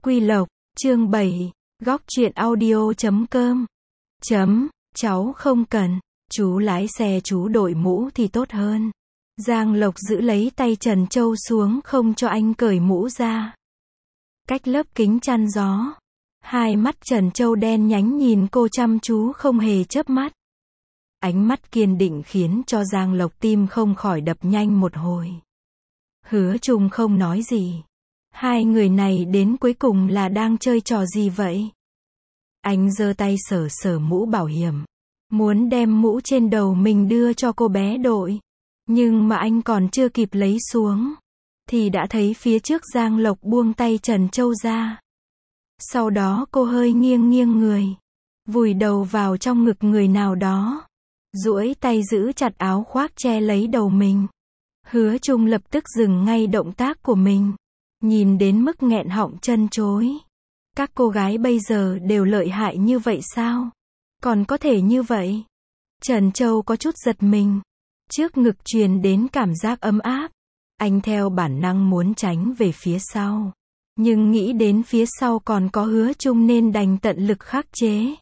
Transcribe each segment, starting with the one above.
Quy Lộc, chương 7, góc truyện audio.com. Cháu không cần, chú lái xe chú đội mũ thì tốt hơn. Giang Lộc giữ lấy tay Trần Châu xuống không cho anh cởi mũ ra. Cách lớp kính chắn gió, hai mắt Trần Châu đen nhánh nhìn cô chăm chú không hề chớp mắt. Ánh mắt kiên định khiến cho Giang Lộc tim không khỏi đập nhanh một hồi. Hứa Trung không nói gì. Hai người này đến cuối cùng là đang chơi trò gì vậy? Anh giơ tay sờ sờ mũ bảo hiểm, muốn đem mũ trên đầu mình đưa cho cô bé đội. Nhưng mà anh còn chưa kịp lấy xuống, thì đã thấy phía trước Giang Lộc buông tay Trần Châu ra. Sau đó cô hơi nghiêng nghiêng người, vùi đầu vào trong ngực người nào đó, duỗi tay giữ chặt áo khoác che lấy đầu mình. Hứa Trung lập tức dừng ngay động tác của mình, nhìn đến mức nghẹn họng chân chối. Các cô gái bây giờ đều lợi hại như vậy sao? Còn có thể như vậy? Trần Châu có chút giật mình. Trước ngực truyền đến cảm giác ấm áp. Anh theo bản năng muốn tránh về phía sau. Nhưng nghĩ đến phía sau còn có Hứa Trung nên đành tận lực khắc chế.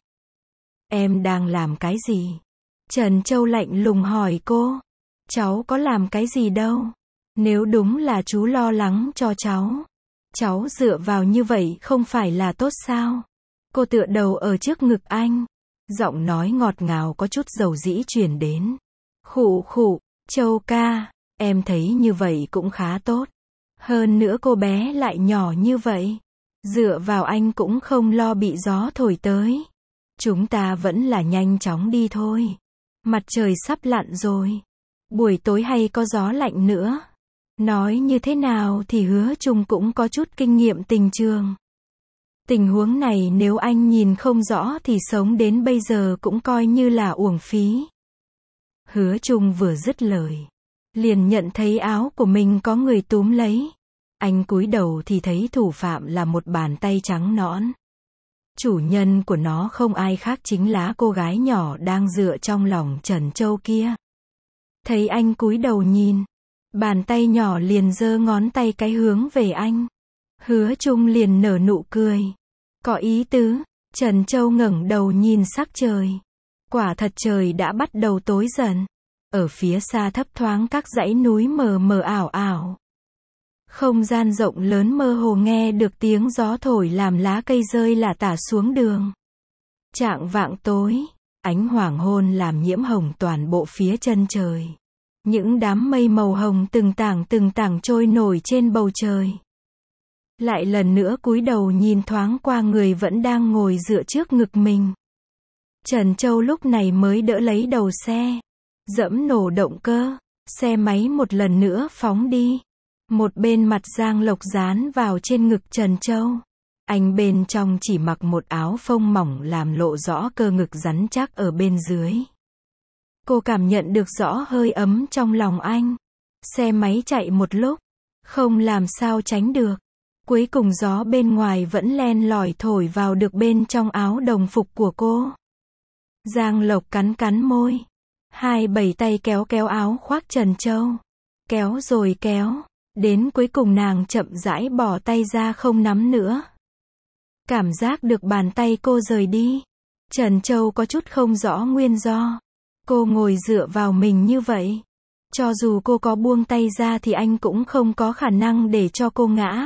Em đang làm cái gì? Trần Châu lạnh lùng hỏi cô. Cháu có làm cái gì đâu. Nếu đúng là chú lo lắng cho cháu dựa vào như vậy không phải là tốt sao? Cô tựa đầu ở trước ngực anh. Giọng nói ngọt ngào có chút dầu dĩ truyền đến. Khụ khụ, Châu ca, em thấy như vậy cũng khá tốt. Hơn nữa cô bé lại nhỏ như vậy. Dựa vào anh cũng không lo bị gió thổi tới. Chúng ta vẫn là nhanh chóng đi thôi. Mặt trời sắp lặn rồi. Buổi tối hay có gió lạnh nữa. Nói như thế nào thì Hứa Trung cũng có chút kinh nghiệm tình trường. Tình huống này nếu anh nhìn không rõ thì sống đến bây giờ cũng coi như là uổng phí. Hứa Trung vừa dứt lời, liền nhận thấy áo của mình có người túm lấy. Anh cúi đầu thì thấy thủ phạm là một bàn tay trắng nõn. Chủ nhân của nó không ai khác chính là cô gái nhỏ đang dựa trong lòng Trần Châu kia. Thấy anh cúi đầu nhìn, bàn tay nhỏ liền giơ ngón tay cái hướng về anh. Hứa Trung liền nở nụ cười. Có ý tứ. Trần Châu ngẩng đầu nhìn sắc trời. Quả thật trời đã bắt đầu tối dần. Ở phía xa thấp thoáng các dãy núi mờ mờ ảo ảo. Không gian rộng lớn mơ hồ nghe được tiếng gió thổi làm lá cây rơi lả tả xuống đường. Chạng vạng tối, ánh hoàng hôn làm nhiễm hồng toàn bộ phía chân trời. Những đám mây màu hồng từng tảng trôi nổi trên bầu trời. Lại lần nữa cúi đầu nhìn thoáng qua người vẫn đang ngồi dựa trước ngực mình. Trần Châu lúc này mới đỡ lấy đầu xe, dẫm nổ động cơ, xe máy một lần nữa phóng đi. Một bên mặt Giang Lộc dán vào trên ngực Trần Châu. Anh bên trong chỉ mặc một áo phông mỏng làm lộ rõ cơ ngực rắn chắc ở bên dưới. Cô cảm nhận được rõ hơi ấm trong lòng anh. Xe máy chạy một lúc, không làm sao tránh được. Cuối cùng gió bên ngoài vẫn len lỏi thổi vào được bên trong áo đồng phục của cô. Giang Lộc cắn môi. Hai bảy tay kéo áo khoác Trần Châu. Kéo rồi kéo. Đến cuối cùng nàng chậm rãi bỏ tay ra không nắm nữa. Cảm giác được bàn tay cô rời đi. Trần Châu có chút không rõ nguyên do. Cô ngồi dựa vào mình như vậy. Cho dù cô có buông tay ra thì anh cũng không có khả năng để cho cô ngã.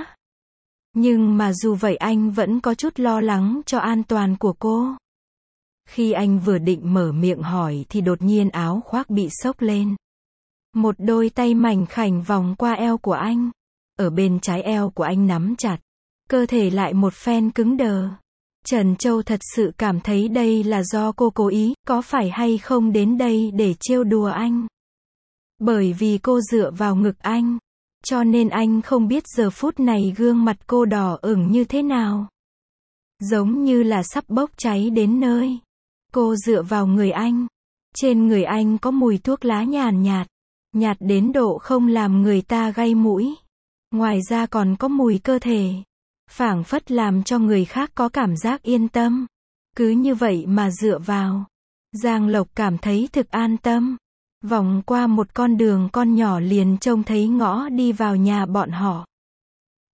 Nhưng mà dù vậy anh vẫn có chút lo lắng cho an toàn của cô. Khi anh vừa định mở miệng hỏi thì đột nhiên áo khoác bị xốc lên. Một đôi tay mảnh khảnh vòng qua eo của anh. Ở bên trái eo của anh nắm chặt. Cơ thể lại một phen cứng đờ. Trần Châu thật sự cảm thấy đây là do cô cố ý, có phải hay không đến đây để trêu đùa anh. Bởi vì cô dựa vào ngực anh. Cho nên anh không biết giờ phút này gương mặt cô đỏ ửng như thế nào. Giống như là sắp bốc cháy đến nơi. Cô dựa vào người anh. Trên người anh có mùi thuốc lá nhàn nhạt. Nhạt đến độ không làm người ta gay mũi. Ngoài ra còn có mùi cơ thể. Phảng phất làm cho người khác có cảm giác yên tâm. Cứ như vậy mà dựa vào. Giang Lộc cảm thấy thực an tâm. Vòng qua một con đường con nhỏ liền trông thấy ngõ đi vào nhà bọn họ.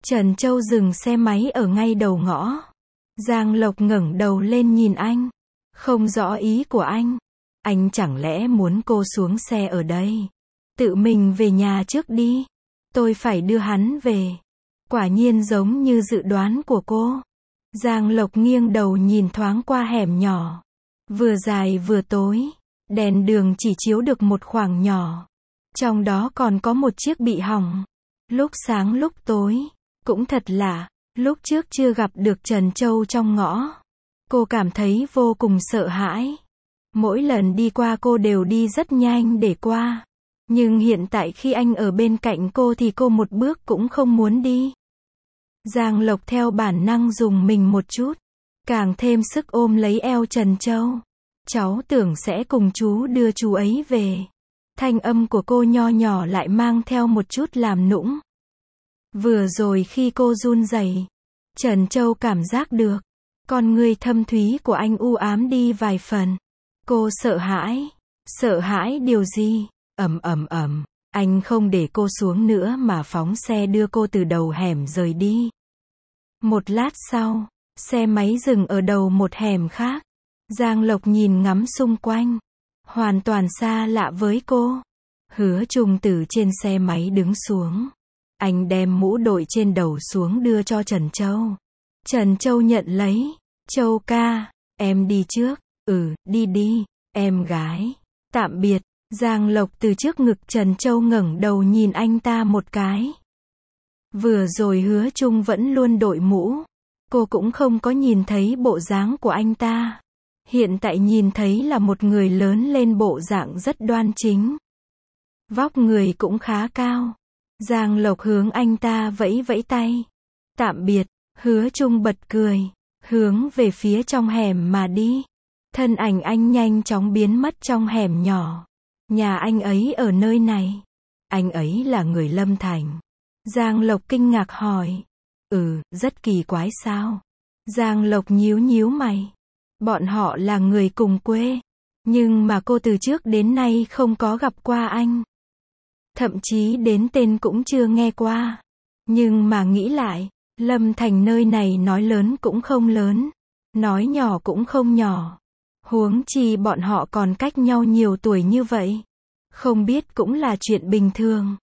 Trần Châu dừng xe máy ở ngay đầu ngõ. Giang Lộc ngẩng đầu lên nhìn anh. Không rõ ý của anh. Anh chẳng lẽ muốn cô xuống xe ở đây? Tự mình về nhà trước đi. Tôi phải đưa hắn về. Quả nhiên giống như dự đoán của cô. Giang Lộc nghiêng đầu nhìn thoáng qua hẻm nhỏ. Vừa dài vừa tối. Đèn đường chỉ chiếu được một khoảng nhỏ. Trong đó còn có một chiếc bị hỏng. Lúc sáng lúc tối. Cũng thật lạ. Lúc trước chưa gặp được Trần Châu trong ngõ. Cô cảm thấy vô cùng sợ hãi. Mỗi lần đi qua cô đều đi rất nhanh để qua. Nhưng hiện tại khi anh ở bên cạnh cô thì cô một bước cũng không muốn đi. Giang Lộc theo bản năng dùng mình một chút. Càng thêm sức ôm lấy eo Trần Châu. Cháu tưởng sẽ cùng chú đưa chú ấy về. Thanh âm của cô nho nhỏ lại mang theo một chút làm nũng. Vừa rồi khi cô run rẩy, Trần Châu cảm giác được. Con người thâm thúy của anh u ám đi vài phần. Cô sợ hãi. Sợ hãi điều gì? Anh không để cô xuống nữa mà phóng xe đưa cô từ đầu hẻm rời đi. Một lát sau, xe máy dừng ở đầu một hẻm khác. Giang Lộc nhìn ngắm xung quanh. Hoàn toàn xa lạ với cô. Hứa Trung từ trên xe máy đứng xuống. Anh đem mũ đội trên đầu xuống đưa cho Trần Châu. Trần Châu nhận lấy. Châu ca, em đi trước. Đi đi, em gái. Tạm biệt. Giang Lộc từ trước ngực Trần Châu ngẩng đầu nhìn anh ta một cái. Vừa rồi Hứa Trung vẫn luôn đội mũ. Cô cũng không có nhìn thấy bộ dáng của anh ta. Hiện tại nhìn thấy là một người lớn lên bộ dạng rất đoan chính. Vóc người cũng khá cao. Giang Lộc hướng anh ta vẫy vẫy tay. Tạm biệt. Hứa Trung bật cười. Hướng về phía trong hẻm mà đi. Thân ảnh anh nhanh chóng biến mất trong hẻm nhỏ. Nhà anh ấy ở nơi này. Anh ấy là người Lâm Thành. Giang Lộc kinh ngạc hỏi. Rất kỳ quái sao? Giang Lộc nhíu nhíu mày. Bọn họ là người cùng quê. Nhưng mà cô từ trước đến nay không có gặp qua anh. Thậm chí đến tên cũng chưa nghe qua. Nhưng mà nghĩ lại, Lâm Thành nơi này nói lớn cũng không lớn. Nói nhỏ cũng không nhỏ. Huống chi bọn họ còn cách nhau nhiều tuổi như vậy. Không biết cũng là chuyện bình thường.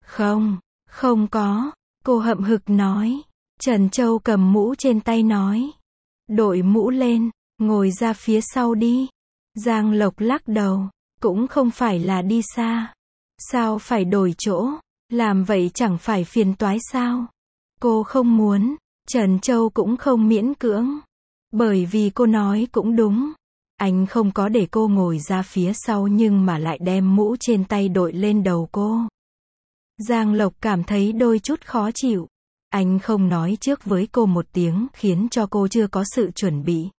Không có. Cô hậm hực nói. Trần Châu cầm mũ trên tay nói. Đội mũ lên, ngồi ra phía sau đi. Giang Lộc lắc đầu. Cũng không phải là đi xa. Sao phải đổi chỗ? Làm vậy chẳng phải phiền toái sao? Cô không muốn. Trần Châu cũng không miễn cưỡng. Bởi vì cô nói cũng đúng. Anh không có để cô ngồi ra phía sau nhưng mà lại đem mũ trên tay đội lên đầu cô. Giang Lộc cảm thấy đôi chút khó chịu. Anh không nói trước với cô một tiếng khiến cho cô chưa có sự chuẩn bị.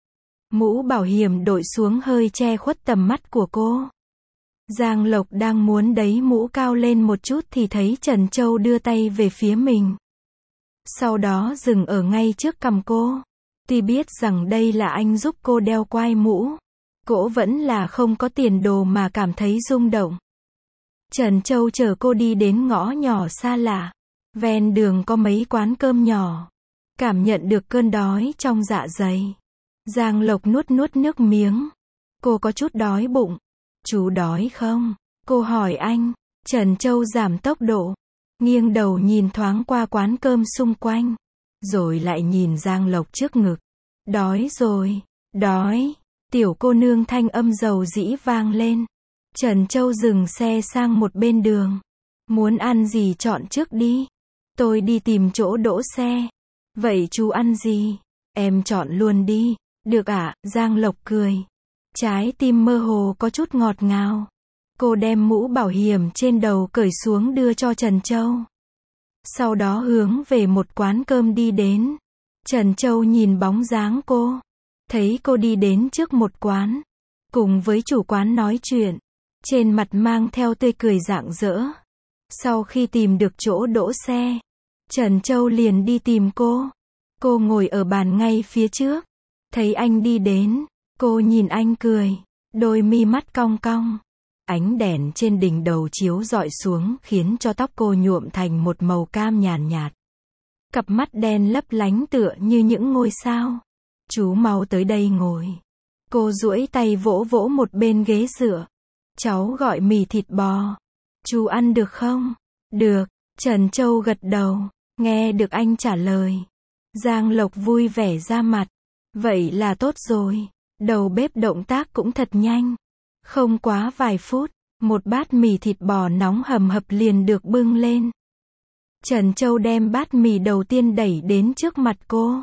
Mũ bảo hiểm đội xuống hơi che khuất tầm mắt của cô. Giang Lộc đang muốn đẩy mũ cao lên một chút thì thấy Trần Châu đưa tay về phía mình. Sau đó dừng ở ngay trước cằm cô. Tuy biết rằng đây là anh giúp cô đeo quai mũ, cô vẫn là không có tiền đồ mà cảm thấy rung động. Trần Châu chở cô đi đến ngõ nhỏ xa lạ. Ven đường có mấy quán cơm nhỏ. Cảm nhận được cơn đói trong dạ dày. Giang Lộc nuốt nước miếng. Cô có chút đói bụng. Chú đói không? Cô hỏi anh. Trần Châu giảm tốc độ. Nghiêng đầu nhìn thoáng qua quán cơm xung quanh. Rồi lại nhìn Giang Lộc trước ngực. Đói rồi. Đói. Tiểu cô nương thanh âm dầu dĩ vang lên. Trần Châu dừng xe sang một bên đường. Muốn ăn gì chọn trước đi. Tôi đi tìm chỗ đỗ xe. Vậy chú ăn gì? Em chọn luôn đi. Được ạ, Giang Lộc cười. Trái tim mơ hồ có chút ngọt ngào. Cô đem mũ bảo hiểm trên đầu cởi xuống đưa cho Trần Châu. Sau đó hướng về một quán cơm đi đến. Trần Châu nhìn bóng dáng cô. Thấy cô đi đến trước một quán. Cùng với chủ quán nói chuyện. Trên mặt mang theo tươi cười rạng rỡ. Sau khi tìm được chỗ đỗ xe, Trần Châu liền đi tìm cô. Cô ngồi ở bàn ngay phía trước. Thấy anh đi đến, cô nhìn anh cười. Đôi mi mắt cong cong. Ánh đèn trên đỉnh đầu chiếu rọi xuống khiến cho tóc cô nhuộm thành một màu cam nhàn nhạt. cặp mắt đen lấp lánh tựa như những ngôi sao. Chú mau tới đây ngồi. Cô duỗi tay vỗ vỗ một bên ghế dựa. Cháu gọi mì thịt bò. Chú ăn được không? Được, Trần Châu gật đầu. Nghe được anh trả lời. Giang Lộc vui vẻ ra mặt. Vậy là tốt rồi. Đầu bếp động tác cũng thật nhanh. Không quá vài phút, một bát mì thịt bò nóng hầm hập liền được bưng lên. Trần Châu đem bát mì đầu tiên đẩy đến trước mặt cô.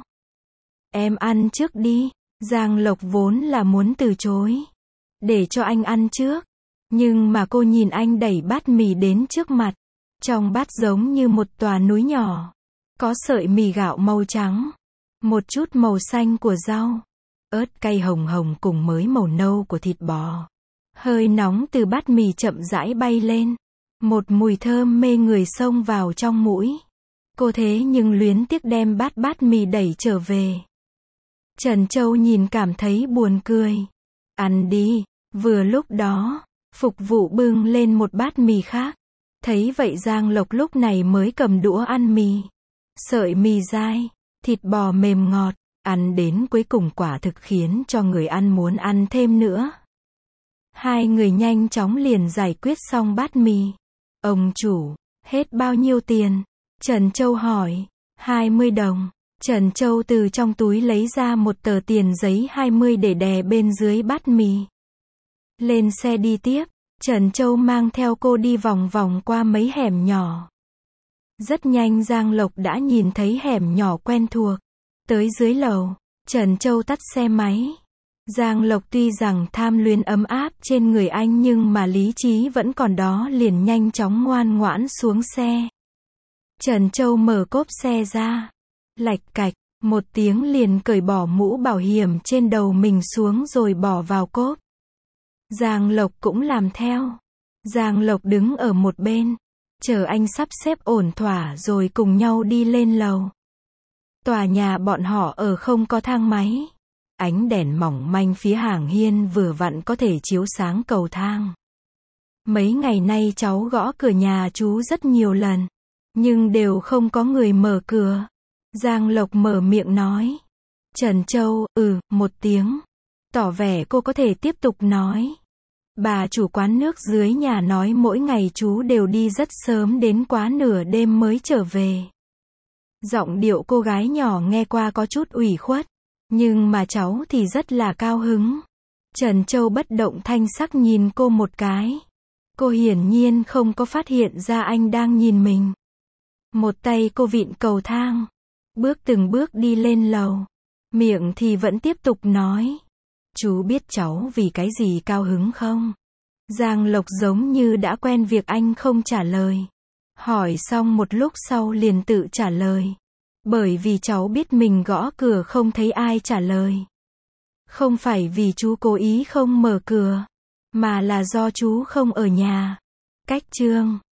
Em ăn trước đi. Giang Lộc vốn là muốn từ chối. Để cho anh ăn trước. Nhưng mà cô nhìn anh đẩy bát mì đến trước mặt. Trong bát giống như một tòa núi nhỏ. Có sợi mì gạo màu trắng. Một chút màu xanh của rau. Ớt cay hồng hồng cùng mới màu nâu của thịt bò. Hơi nóng từ bát mì chậm rãi bay lên. Một mùi thơm mê người xông vào trong mũi. Cô thế nhưng luyến tiếc đem bát mì đẩy trở về. Trần Châu nhìn cảm thấy buồn cười. Ăn đi. Vừa lúc đó, phục vụ bưng lên một bát mì khác. Thấy vậy Giang Lộc lúc này mới cầm đũa ăn mì. Sợi mì dai, thịt bò mềm ngọt, ăn đến cuối cùng quả thực khiến cho người ăn muốn ăn thêm nữa. Hai người nhanh chóng liền giải quyết xong bát mì. Ông chủ, hết bao nhiêu tiền? Trần Châu hỏi. 20 đồng. Trần Châu từ trong túi lấy ra một tờ tiền giấy 20 để đè bên dưới bát mì. Lên xe đi tiếp, Trần Châu mang theo cô đi vòng vòng qua mấy hẻm nhỏ. Rất nhanh Giang Lộc đã nhìn thấy hẻm nhỏ quen thuộc. Tới dưới lầu, Trần Châu tắt xe máy. Giang Lộc tuy rằng tham luyến ấm áp trên người anh nhưng mà lý trí vẫn còn đó liền nhanh chóng ngoan ngoãn xuống xe. Trần Châu mở cốp xe ra. Lạch cạch, một tiếng liền cởi bỏ mũ bảo hiểm trên đầu mình xuống rồi bỏ vào cốp. Giang Lộc cũng làm theo. Giang Lộc đứng ở một bên, chờ anh sắp xếp ổn thỏa rồi cùng nhau đi lên lầu. Tòa nhà bọn họ ở không có thang máy. Ánh đèn mỏng manh phía hàng hiên vừa vặn có thể chiếu sáng cầu thang. Mấy ngày nay cháu gõ cửa nhà chú rất nhiều lần, nhưng đều không có người mở cửa. Giang Lộc mở miệng nói. Trần Châu, một tiếng. Tỏ vẻ cô có thể tiếp tục nói. Bà chủ quán nước dưới nhà nói mỗi ngày chú đều đi rất sớm đến quá nửa đêm mới trở về. Giọng điệu cô gái nhỏ nghe qua có chút ủy khuất. Nhưng mà cháu thì rất là cao hứng. Trần Châu bất động thanh sắc nhìn cô một cái. Cô hiển nhiên không có phát hiện ra anh đang nhìn mình. Một tay cô vịn cầu thang. Bước từng bước đi lên lầu. Miệng thì vẫn tiếp tục nói. Chú biết cháu vì cái gì cao hứng không? Giang Lộc giống như đã quen việc anh không trả lời. Hỏi xong một lúc sau liền tự trả lời. Bởi vì cháu biết mình gõ cửa không thấy ai trả lời. Không phải vì chú cố ý không mở cửa, mà là do chú không ở nhà. Cách chương